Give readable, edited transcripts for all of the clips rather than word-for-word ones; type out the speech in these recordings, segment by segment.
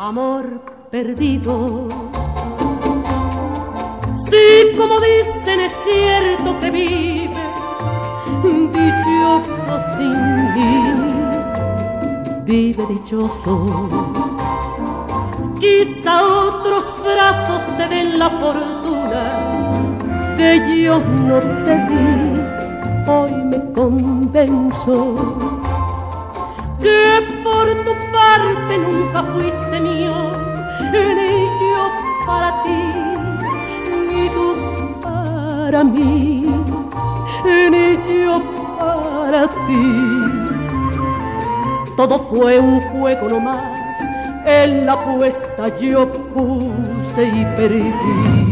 amor perdido. Sí, como dicen, es cierto que vives dichoso sin mí. Vive dichoso. Quizá otros brazos te den la fortuna que yo no te di. Hoy me convenzo que por tu parte nunca fuiste mío, ni yo para ti, ni tú para mí, ni yo para ti. Todo fue un juego nomás, en la apuesta yo puse y perdí.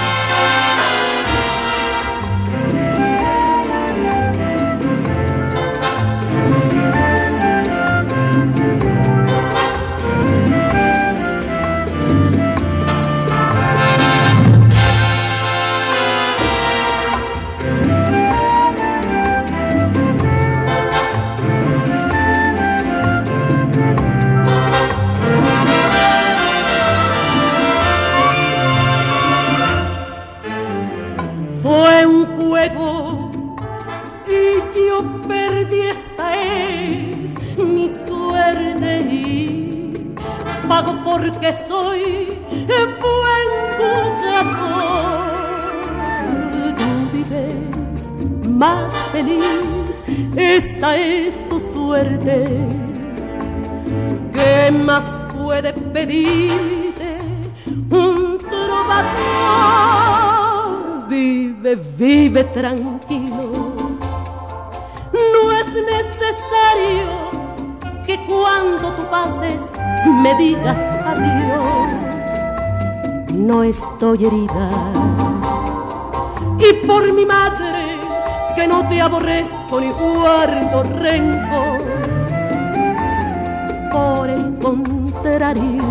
Porque soy buen jugador. Tú vives más feliz, esa es tu suerte. ¿Qué más puede pedirte un trovador? Vive, vive tranquilo. No es necesario que cuando tú pases me digas adiós. No estoy herida, y por mi madre que no te aborrezco ni guardo rencor. Por el contrario,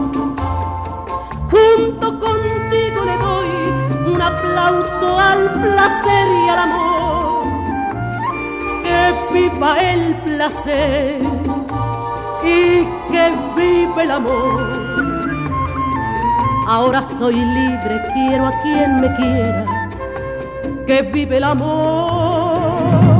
junto contigo le doy un aplauso al placer y al amor. Que viva el placer y que vive el amor. Ahora soy libre, quiero a quien me quiera. Que vive el amor.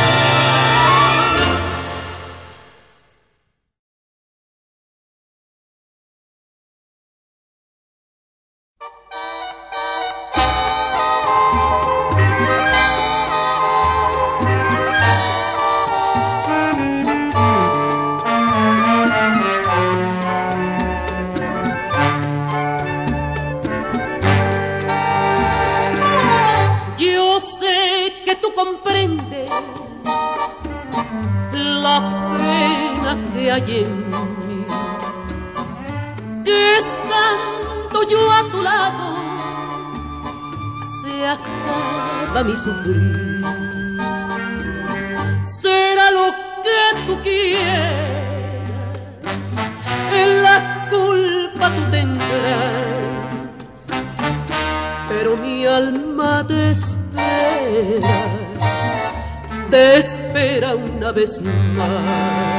Comprende la pena que hay en mí, que estando yo a tu lado se acaba mi sufrir. Será lo que tú quieras, en la culpa tú tendrás, pero mi alma te espera una vez más.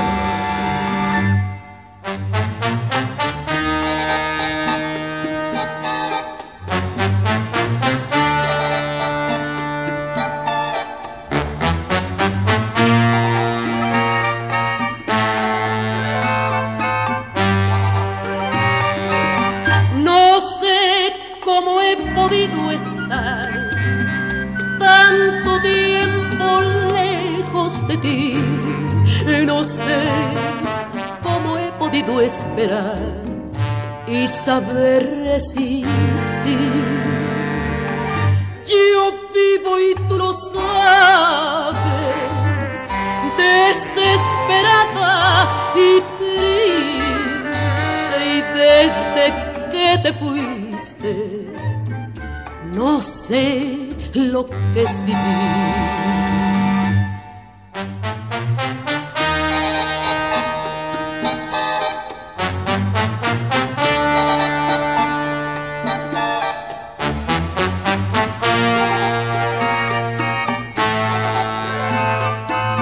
No sé cómo he podido estar tanto tiempo lejos de ti, no sé cómo he podido esperar y saber resistir. Yo vivo y tú lo sabes, desesperada y triste, y desde que te fuiste no sé lo que es vivir.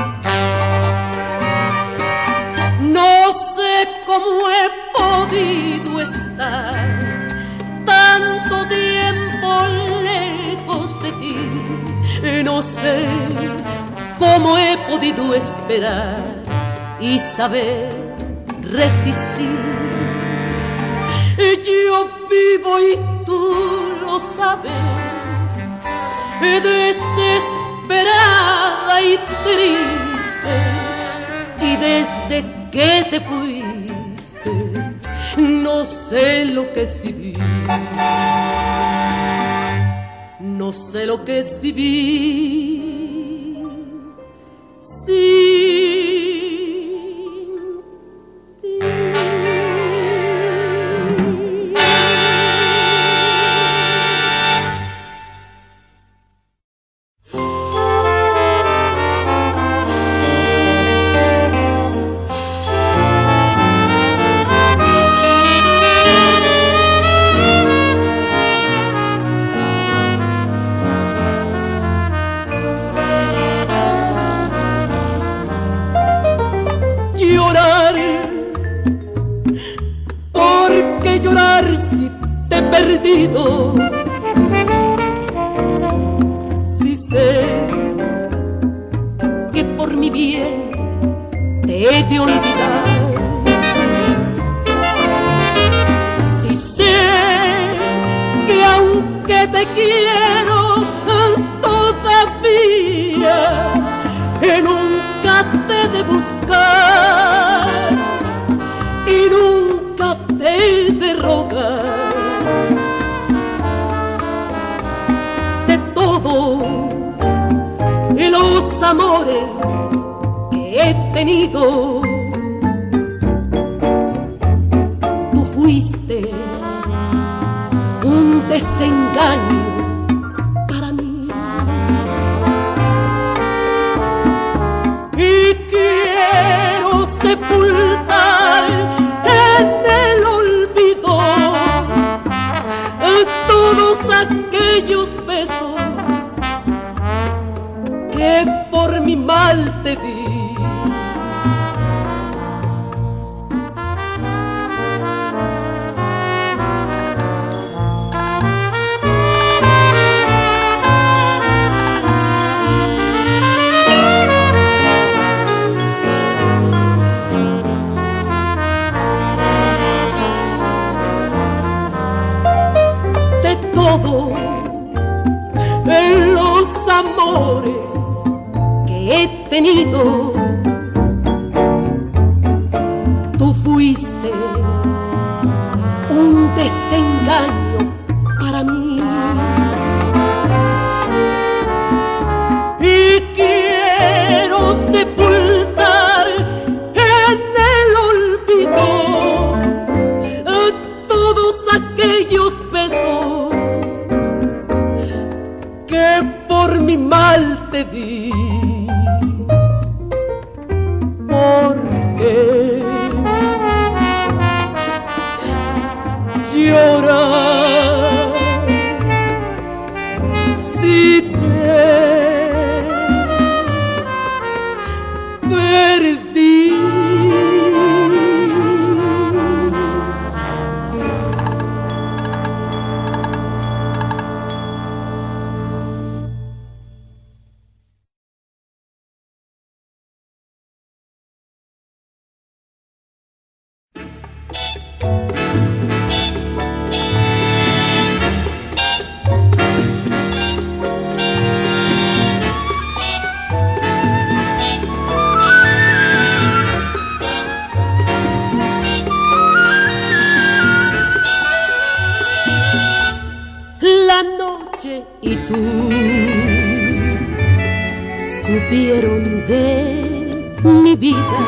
No sé cómo he podido estar tanto tiempo lejos de ti. No sé cómo he podido esperar y saber resistir. Yo vivo y tú lo sabes, desesperada y triste, y desde que te fuiste no sé lo que es vivir. No sé lo que es vivir sin ti. Si sé que por mi bien te he de olvidar, si sé que aunque te quiero todavía nunca te he de buscar y nunca te he de rogar. Los amores que he tenido, tú fuiste un desengaño para mí. Y quiero sepultar en el olvido todos aquellos besos que por mi mal te di. De todos los amores he tenido, tú fuiste un desengaño para mí. Y quiero sepultar en el olvido todos aquellos besos que por mi mal te di. Porque llorar si te perdí. Y tú supieron de mi vida.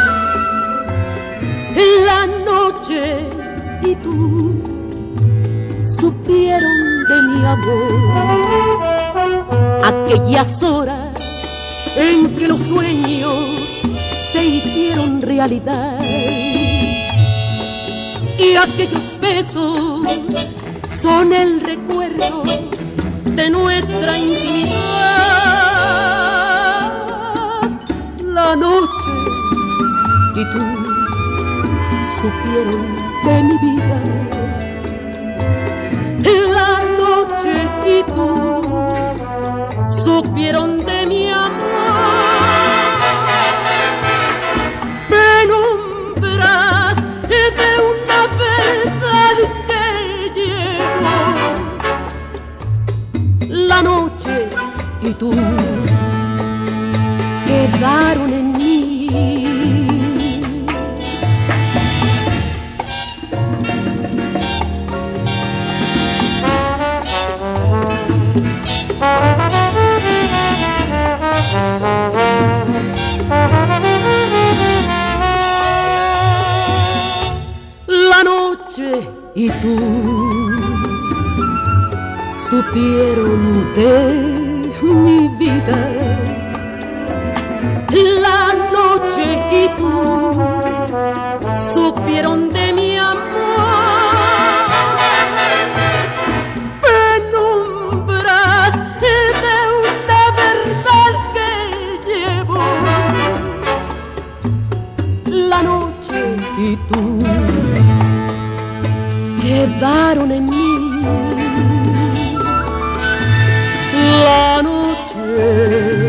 La noche y tú supieron de mi amor. Aquellas horas en que los sueños se hicieron realidad y aquellos besos son el recuerdo de nuestra intimidad. La noche y tú supieron de mi vida. La noche y tú supieron de mi amor. Penumbras de una verdad que llevo. La noche y tú quedaron en mí. La noche y tú supieron de mi vida. La noche y tú supieron de mi amor. Penumbras de una verdad que llevo. La noche y tú quedaron en mí. La noche